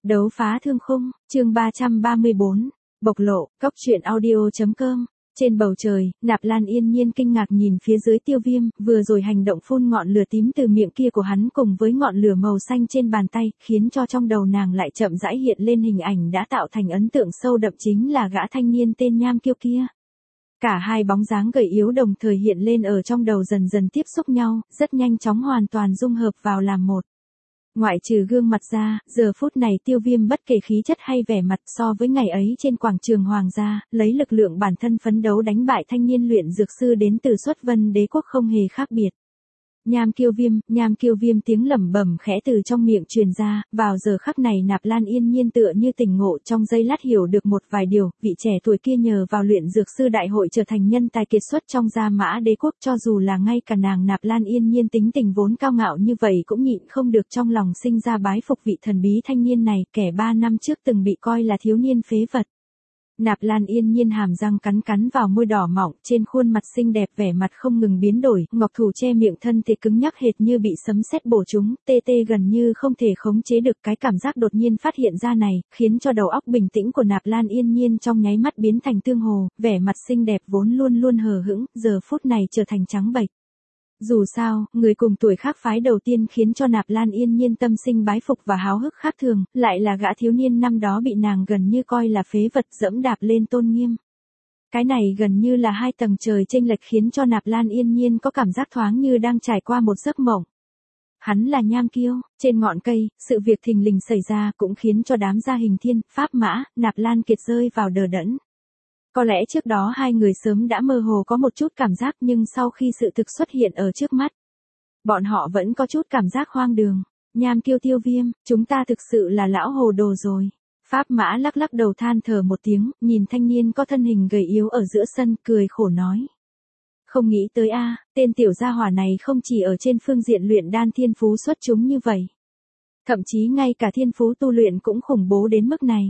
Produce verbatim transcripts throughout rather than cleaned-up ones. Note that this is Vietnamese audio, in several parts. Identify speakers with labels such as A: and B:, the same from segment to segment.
A: Đấu phá thương khung, chương ba trăm ba mươi bốn, bộc lộ, cóc truyện audio.com. Trên bầu trời, Nạp Lan yên nhiên kinh ngạc nhìn phía dưới Tiêu Viêm, vừa rồi hành động phun ngọn lửa tím từ miệng kia của hắn cùng với ngọn lửa màu xanh trên bàn tay, khiến cho trong đầu nàng lại chậm rãi hiện lên hình ảnh đã tạo thành ấn tượng sâu đậm chính là gã thanh niên tên Nham Kiêu kia. Cả hai bóng dáng gầy yếu đồng thời hiện lên ở trong đầu dần dần tiếp xúc nhau, rất nhanh chóng hoàn toàn dung hợp vào làm một. Ngoại trừ gương mặt ra, giờ phút này Tiêu Viêm bất kể khí chất hay vẻ mặt so với ngày ấy trên quảng trường Hoàng gia, lấy lực lượng bản thân phấn đấu đánh bại thanh niên luyện dược sư đến từ Xuất Vân Đế quốc không hề khác biệt. Nham Kiêu Viêm, Nham Kiêu Viêm tiếng lẩm bẩm khẽ từ trong miệng truyền ra, vào giờ khắc này Nạp Lan yên nhiên tựa như tỉnh ngộ trong giây lát hiểu được một vài điều, vị trẻ tuổi kia nhờ vào luyện dược sư đại hội trở thành nhân tài kiệt xuất trong Gia Mã Đế quốc, cho dù là ngay cả nàng Nạp Lan yên nhiên tính tình vốn cao ngạo như vậy cũng nhịn không được trong lòng sinh ra bái phục vị thần bí thanh niên này, kẻ ba năm trước từng bị coi là thiếu niên phế vật. Nạp Lan yên nhiên hàm răng cắn cắn vào môi đỏ mọng, trên khuôn mặt xinh đẹp vẻ mặt không ngừng biến đổi, ngọc thủ che miệng thân thể cứng nhắc hệt như bị sấm sét bổ trúng, tê tê gần như không thể khống chế được cái cảm giác đột nhiên phát hiện ra này, khiến cho đầu óc bình tĩnh của Nạp Lan yên nhiên trong nháy mắt biến thành tương hồ, vẻ mặt xinh đẹp vốn luôn luôn hờ hững, giờ phút này trở thành trắng bệch. Dù sao, người cùng tuổi khác phái đầu tiên khiến cho Nạp Lan yên nhiên tâm sinh bái phục và háo hức khác thường, lại là gã thiếu niên năm đó bị nàng gần như coi là phế vật dẫm đạp lên tôn nghiêm. Cái này gần như là hai tầng trời chênh lệch khiến cho Nạp Lan yên nhiên có cảm giác thoáng như đang trải qua một giấc mộng. Hắn là Nham Kiêu, trên ngọn cây, sự việc thình lình xảy ra cũng khiến cho đám gia hình thiên, pháp mã, Nạp Lan Kiệt rơi vào đờ đẫn. Có lẽ trước đó hai người sớm đã mơ hồ có một chút cảm giác nhưng sau khi sự thực xuất hiện ở trước mắt, bọn họ vẫn có chút cảm giác hoang đường. Nham Kiêu Tiêu Viêm, chúng ta thực sự là lão hồ đồ rồi. Pháp mã lắc lắc đầu than thở một tiếng, nhìn thanh niên có thân hình gầy yếu ở giữa sân, cười khổ nói. Không nghĩ tới a, tên tiểu gia hỏa này không chỉ ở trên phương diện luyện đan thiên phú xuất chúng như vậy. Thậm chí ngay cả thiên phú tu luyện cũng khủng bố đến mức này.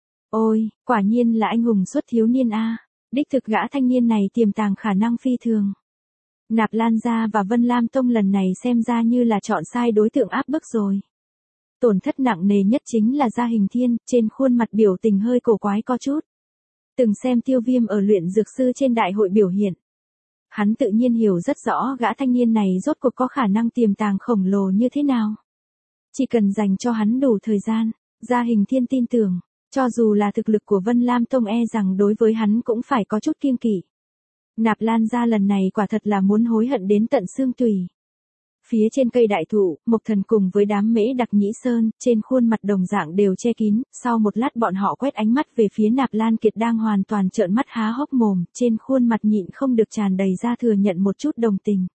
A: Ôi, quả nhiên là anh hùng xuất thiếu niên a, đích thực gã thanh niên này tiềm tàng khả năng phi thường. Nạp Lan gia và Vân Lam Tông lần này xem ra như là chọn sai đối tượng áp bức rồi. Tổn thất nặng nề nhất chính là Gia Hình Thiên, trên khuôn mặt biểu tình hơi cổ quái có chút. Từng xem Tiêu Viêm ở luyện dược sư trên đại hội biểu hiện. Hắn tự nhiên hiểu rất rõ gã thanh niên này rốt cuộc có khả năng tiềm tàng khổng lồ như thế nào. Chỉ cần dành cho hắn đủ thời gian, Gia Hình Thiên tin tưởng. Cho dù là thực lực của Vân Lam Tông e rằng đối với hắn cũng phải có chút kiêng kỵ. Nạp Lan gia lần này quả thật là muốn hối hận đến tận xương tủy. Phía trên cây đại thụ, Mộc Thần cùng với đám Mễ Đặc Nhĩ Sơn, trên khuôn mặt đồng dạng đều che kín, sau một lát bọn họ quét ánh mắt về phía Nạp Lan Kiệt đang hoàn toàn trợn mắt há hốc mồm, trên khuôn mặt nhịn không được tràn đầy ra thừa nhận một chút đồng tình.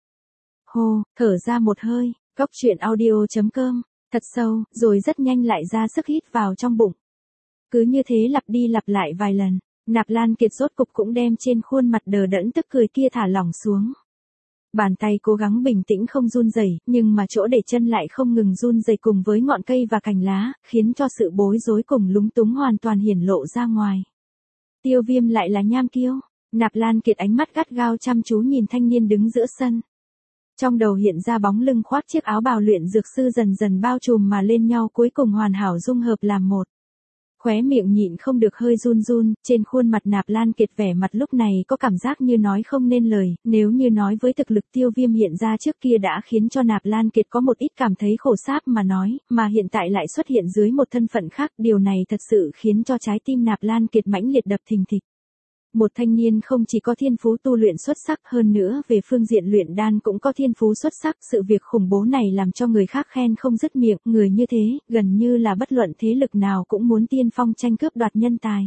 A: Hô, thở ra một hơi, cóc truyện audio.com, thật sâu, rồi rất nhanh lại ra sức hít vào trong bụng. Cứ như thế lặp đi lặp lại vài lần, Nạp Lan Kiệt rốt cục cũng đem trên khuôn mặt đờ đẫn tức cười kia thả lỏng xuống. Bàn tay cố gắng bình tĩnh không run rẩy, nhưng mà chỗ để chân lại không ngừng run rẩy cùng với ngọn cây và cành lá, khiến cho sự bối rối cùng lúng túng hoàn toàn hiển lộ ra ngoài. Tiêu Viêm lại là Nham Kiêu. Nạp Lan Kiệt ánh mắt gắt gao chăm chú nhìn thanh niên đứng giữa sân. Trong đầu hiện ra bóng lưng khoác chiếc áo bào luyện dược sư dần dần bao trùm mà lên nhau cuối cùng hoàn hảo dung hợp làm một. Khóe miệng nhịn không được hơi run run, trên khuôn mặt Nạp Lan Kiệt vẻ mặt lúc này có cảm giác như nói không nên lời, nếu như nói với thực lực Tiêu Viêm hiện ra trước kia đã khiến cho Nạp Lan Kiệt có một ít cảm thấy khổ sáp mà nói, mà hiện tại lại xuất hiện dưới một thân phận khác, điều này thật sự khiến cho trái tim Nạp Lan Kiệt mãnh liệt đập thình thịch. Một thanh niên không chỉ có thiên phú tu luyện xuất sắc hơn nữa về phương diện luyện đan cũng có thiên phú xuất sắc, sự việc khủng bố này làm cho người khác khen không dứt miệng, người như thế, gần như là bất luận thế lực nào cũng muốn tiên phong tranh cướp đoạt nhân tài.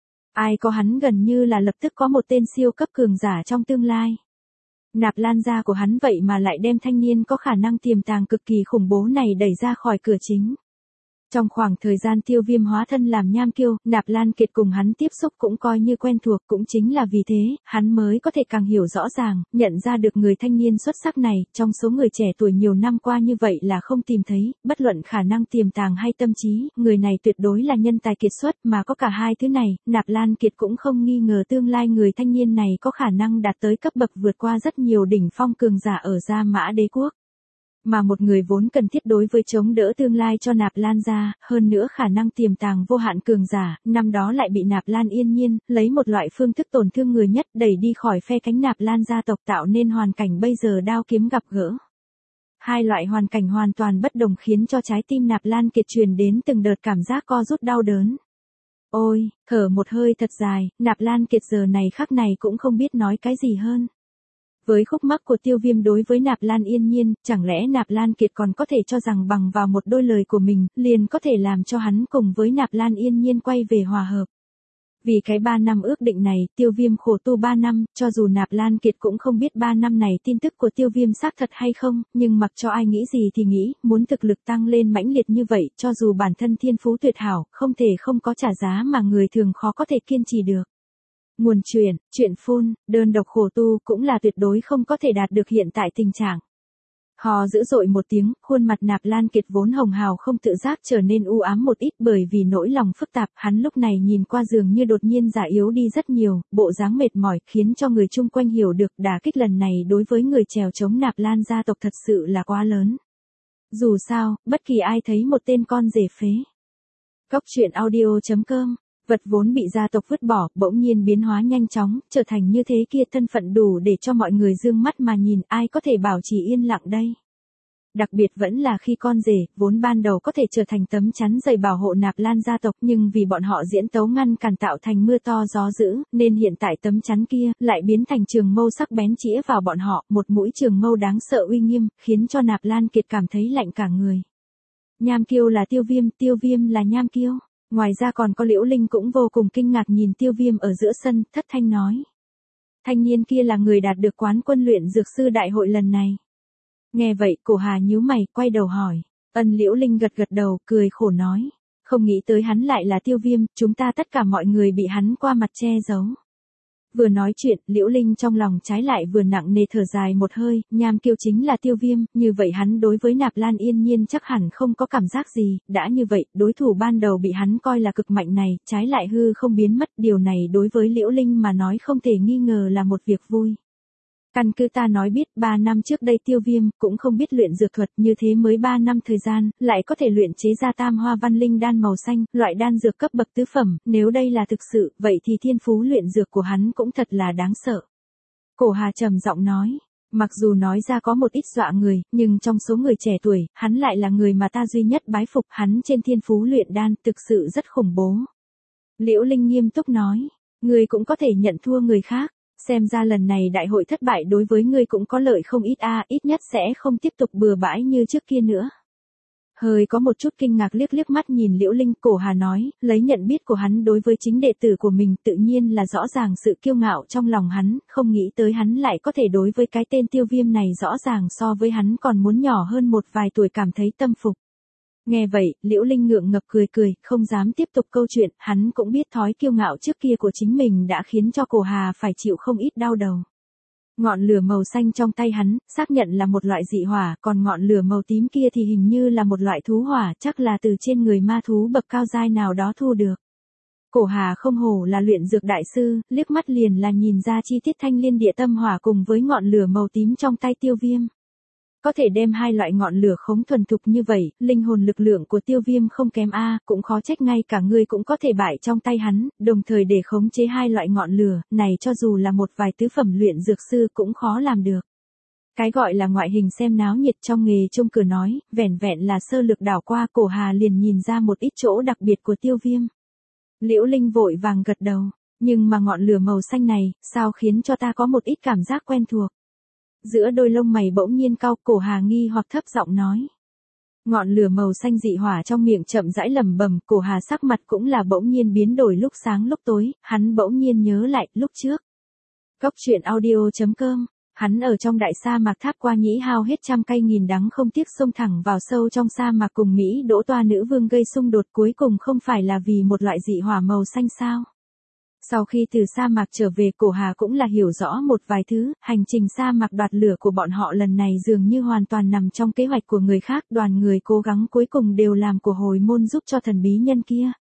A: Ai có hắn gần như là lập tức có một tên siêu cấp cường giả trong tương lai. Nạp Lan gia của hắn vậy mà lại đem thanh niên có khả năng tiềm tàng cực kỳ khủng bố này đẩy ra khỏi cửa chính. Trong khoảng thời gian Tiêu Viêm hóa thân làm Nham Kiêu, Nạp Lan Kiệt cùng hắn tiếp xúc cũng coi như quen thuộc, cũng chính là vì thế, hắn mới có thể càng hiểu rõ ràng, nhận ra được người thanh niên xuất sắc này, trong số người trẻ tuổi nhiều năm qua như vậy là không tìm thấy, bất luận khả năng tiềm tàng hay tâm trí, người này tuyệt đối là nhân tài kiệt xuất, mà có cả hai thứ này, Nạp Lan Kiệt cũng không nghi ngờ tương lai người thanh niên này có khả năng đạt tới cấp bậc vượt qua rất nhiều đỉnh phong cường giả ở Gia Mã Đế quốc. Mà một người vốn cần thiết đối với chống đỡ tương lai cho Nạp Lan gia, hơn nữa khả năng tiềm tàng vô hạn cường giả, năm đó lại bị Nạp Lan Yên Nhiên, lấy một loại phương thức tổn thương người nhất đẩy đi khỏi phe cánh Nạp Lan gia tộc tạo nên hoàn cảnh bây giờ đao kiếm gặp gỡ. Hai loại hoàn cảnh hoàn toàn bất đồng khiến cho trái tim Nạp Lan Kiệt truyền đến từng đợt cảm giác co rút đau đớn. Ôi, thở một hơi thật dài, Nạp Lan Kiệt giờ này khắc này cũng không biết nói cái gì hơn. Với khúc mắc của Tiêu Viêm đối với Nạp Lan Yên Nhiên, chẳng lẽ Nạp Lan Kiệt còn có thể cho rằng bằng vào một đôi lời của mình, liền có thể làm cho hắn cùng với Nạp Lan Yên Nhiên quay về hòa hợp. Vì cái ba năm ước định này, Tiêu Viêm khổ tu ba năm, cho dù Nạp Lan Kiệt cũng không biết ba năm này tin tức của Tiêu Viêm xác thật hay không, nhưng mặc cho ai nghĩ gì thì nghĩ, muốn thực lực tăng lên mãnh liệt như vậy, cho dù bản thân thiên phú tuyệt hảo, không thể không có trả giá mà người thường khó có thể kiên trì được. Nguồn chuyện, chuyện phun, đơn độc khổ tu cũng là tuyệt đối không có thể đạt được hiện tại tình trạng. Hò dữ dội một tiếng, khuôn mặt Nạp Lan Kiệt vốn hồng hào không tự giác trở nên u ám một ít bởi vì nỗi lòng phức tạp, hắn lúc này nhìn qua giường như đột nhiên già yếu đi rất nhiều, bộ dáng mệt mỏi khiến cho người chung quanh hiểu được đả kích lần này đối với người chèo chống Nạp Lan gia tộc thật sự là quá lớn. Dù sao, bất kỳ ai thấy một tên con rể phế. Cốc truyện audio chấm com Vật vốn bị gia tộc vứt bỏ, bỗng nhiên biến hóa nhanh chóng, trở thành như thế kia thân phận đủ để cho mọi người dương mắt mà nhìn, ai có thể bảo trì yên lặng đây. Đặc biệt vẫn là khi con rể, vốn ban đầu có thể trở thành tấm chắn dày bảo hộ Nạp Lan gia tộc nhưng vì bọn họ diễn tấu ngăn cản tạo thành mưa to gió dữ, nên hiện tại tấm chắn kia lại biến thành trường mâu sắc bén chĩa vào bọn họ, một mũi trường mâu đáng sợ uy nghiêm, khiến cho Nạp Lan Kiệt cảm thấy lạnh cả người. Nham Kiêu là Tiêu Viêm, Tiêu Viêm là Nham Kiêu. Ngoài ra còn có Liễu Linh cũng vô cùng kinh ngạc nhìn Tiêu Viêm ở giữa sân, thất thanh nói. Thanh niên kia là người đạt được quán quân luyện dược sư đại hội lần này. Nghe vậy, Cổ Hà nhíu mày, quay đầu hỏi. Ân Liễu Linh gật gật đầu, cười khổ nói. Không nghĩ tới hắn lại là Tiêu Viêm, chúng ta tất cả mọi người bị hắn qua mặt che giấu. Vừa nói chuyện, Liễu Linh trong lòng trái lại vừa nặng nề thở dài một hơi, Nham Kiêu chính là Tiêu Viêm, như vậy hắn đối với Nạp Lan Yên Nhiên chắc hẳn không có cảm giác gì, đã như vậy, đối thủ ban đầu bị hắn coi là cực mạnh này, trái lại hư không biến mất, điều này đối với Liễu Linh mà nói không thể nghi ngờ là một việc vui. Căn cứ ta nói biết, ba năm trước đây Tiêu Viêm cũng không biết luyện dược thuật, như thế mới ba năm thời gian, lại có thể luyện chế ra tam hoa văn linh đan màu xanh, loại đan dược cấp bậc tứ phẩm, nếu đây là thực sự, vậy thì thiên phú luyện dược của hắn cũng thật là đáng sợ. Cổ Hà trầm giọng nói, mặc dù nói ra có một ít dọa người, nhưng trong số người trẻ tuổi, hắn lại là người mà ta duy nhất bái phục, hắn trên thiên phú luyện đan, thực sự rất khủng bố. Liễu Linh nghiêm túc nói, người cũng có thể nhận thua người khác. Xem ra lần này đại hội thất bại đối với ngươi cũng có lợi không ít a, à, ít nhất sẽ không tiếp tục bừa bãi như trước kia nữa. Hơi có một chút kinh ngạc liếc liếc mắt nhìn Liễu Linh, Cổ Hà nói, lấy nhận biết của hắn đối với chính đệ tử của mình tự nhiên là rõ ràng sự kiêu ngạo trong lòng hắn, không nghĩ tới hắn lại có thể đối với cái tên Tiêu Viêm này rõ ràng so với hắn còn muốn nhỏ hơn một vài tuổi cảm thấy tâm phục. Nghe vậy, Liễu Linh ngượng ngập cười cười, không dám tiếp tục câu chuyện, hắn cũng biết thói kiêu ngạo trước kia của chính mình đã khiến cho Cổ Hà phải chịu không ít đau đầu. Ngọn lửa màu xanh trong tay hắn, xác nhận là một loại dị hỏa, còn ngọn lửa màu tím kia thì hình như là một loại thú hỏa, chắc là từ trên người ma thú bậc cao giai nào đó thu được. Cổ Hà không hổ là luyện dược đại sư, liếc mắt liền là nhìn ra chi tiết thanh liên địa tâm hỏa cùng với ngọn lửa màu tím trong tay Tiêu Viêm. Có thể đem hai loại ngọn lửa khống thuần thục như vậy, linh hồn lực lượng của Tiêu Viêm không kém a, cũng khó trách ngay cả người cũng có thể bại trong tay hắn, đồng thời để khống chế hai loại ngọn lửa, này cho dù là một vài tứ phẩm luyện dược sư cũng khó làm được. Cái gọi là ngoại hình xem náo nhiệt trong nghề trông cửa nói, vẻn vẹn là sơ lược đảo qua, Cổ Hà liền nhìn ra một ít chỗ đặc biệt của Tiêu Viêm. Liễu Linh vội vàng gật đầu, nhưng mà ngọn lửa màu xanh này, sao khiến cho ta có một ít cảm giác quen thuộc. Giữa đôi lông mày bỗng nhiên cau, Cổ Hà nghi hoặc thấp giọng nói. Ngọn lửa màu xanh dị hỏa trong miệng chậm rãi lẩm bẩm, Cổ Hà sắc mặt cũng là bỗng nhiên biến đổi lúc sáng lúc tối, hắn bỗng nhiên nhớ lại, lúc trước. Cốc truyện audio chấm com, hắn ở trong đại sa mạc Tháp Qua Nhĩ hao hết trăm cây nghìn đắng không tiếc xông thẳng vào sâu trong sa mạc cùng Mỹ Đỗ Toa nữ vương gây xung đột cuối cùng không phải là vì một loại dị hỏa màu xanh sao. Sau khi từ sa mạc trở về, Cổ Hà cũng là hiểu rõ một vài thứ, hành trình sa mạc đoạt lửa của bọn họ lần này dường như hoàn toàn nằm trong kế hoạch của người khác, đoàn người cố gắng cuối cùng đều làm của hồi môn giúp cho thần bí nhân kia.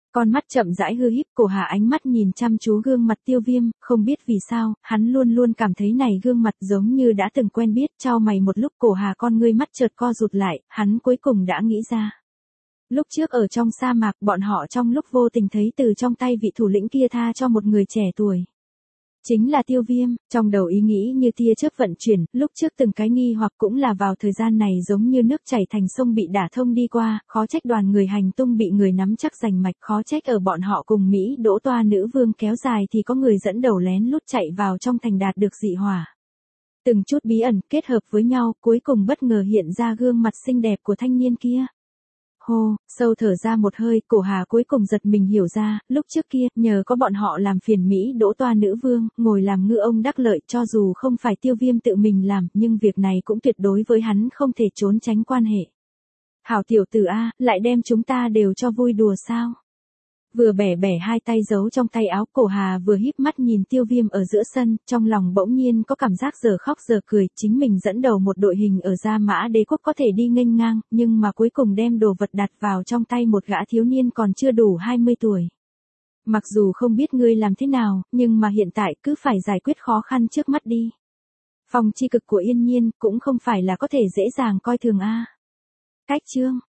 A: Con mắt chậm rãi hư híp, Cổ Hà ánh mắt nhìn chăm chú gương mặt Tiêu Viêm, không biết vì sao, hắn luôn luôn cảm thấy này gương mặt giống như đã từng quen biết, chau mày một lúc Cổ Hà con ngươi mắt chợt co rụt lại, hắn cuối cùng đã nghĩ ra. Lúc trước ở trong sa mạc bọn họ trong lúc vô tình thấy từ trong tay vị thủ lĩnh kia tha cho một người trẻ tuổi. Chính là Tiêu Viêm, trong đầu ý nghĩ như tia chớp vận chuyển, lúc trước từng cái nghi hoặc cũng là vào thời gian này giống như nước chảy thành sông bị đả thông đi qua, khó trách đoàn người hành tung bị người nắm chắc giành mạch, khó trách ở bọn họ cùng Mỹ đỗ toa nữ vương kéo dài thì có người dẫn đầu lén lút chạy vào trong thành đạt được dị hỏa. Từng chút bí ẩn kết hợp với nhau, cuối cùng bất ngờ hiện ra gương mặt xinh đẹp của thanh niên kia. Hô, sâu thở ra một hơi, Cổ Hà cuối cùng giật mình hiểu ra, lúc trước kia, nhờ có bọn họ làm phiền Mỹ đỗ toa nữ vương, ngồi làm ngư ông đắc lợi, cho dù không phải Tiêu Viêm tự mình làm, nhưng việc này cũng tuyệt đối với hắn không thể trốn tránh quan hệ. Hảo tiểu tử A, lại đem chúng ta đều cho vui đùa sao? Vừa bẻ bẻ hai tay giấu trong tay áo, Cổ Hà vừa híp mắt nhìn Tiêu Viêm ở giữa sân, trong lòng bỗng nhiên có cảm giác giờ khóc giờ cười, chính mình dẫn đầu một đội hình ở Gia Mã Đế quốc có thể đi nghênh ngang, nhưng mà cuối cùng đem đồ vật đặt vào trong tay một gã thiếu niên còn chưa đủ hai mươi tuổi. Mặc dù không biết ngươi làm thế nào, nhưng mà hiện tại cứ phải giải quyết khó khăn trước mắt đi. Phòng chi cực của Yên Nhiên cũng không phải là có thể dễ dàng coi thường a. Cách chương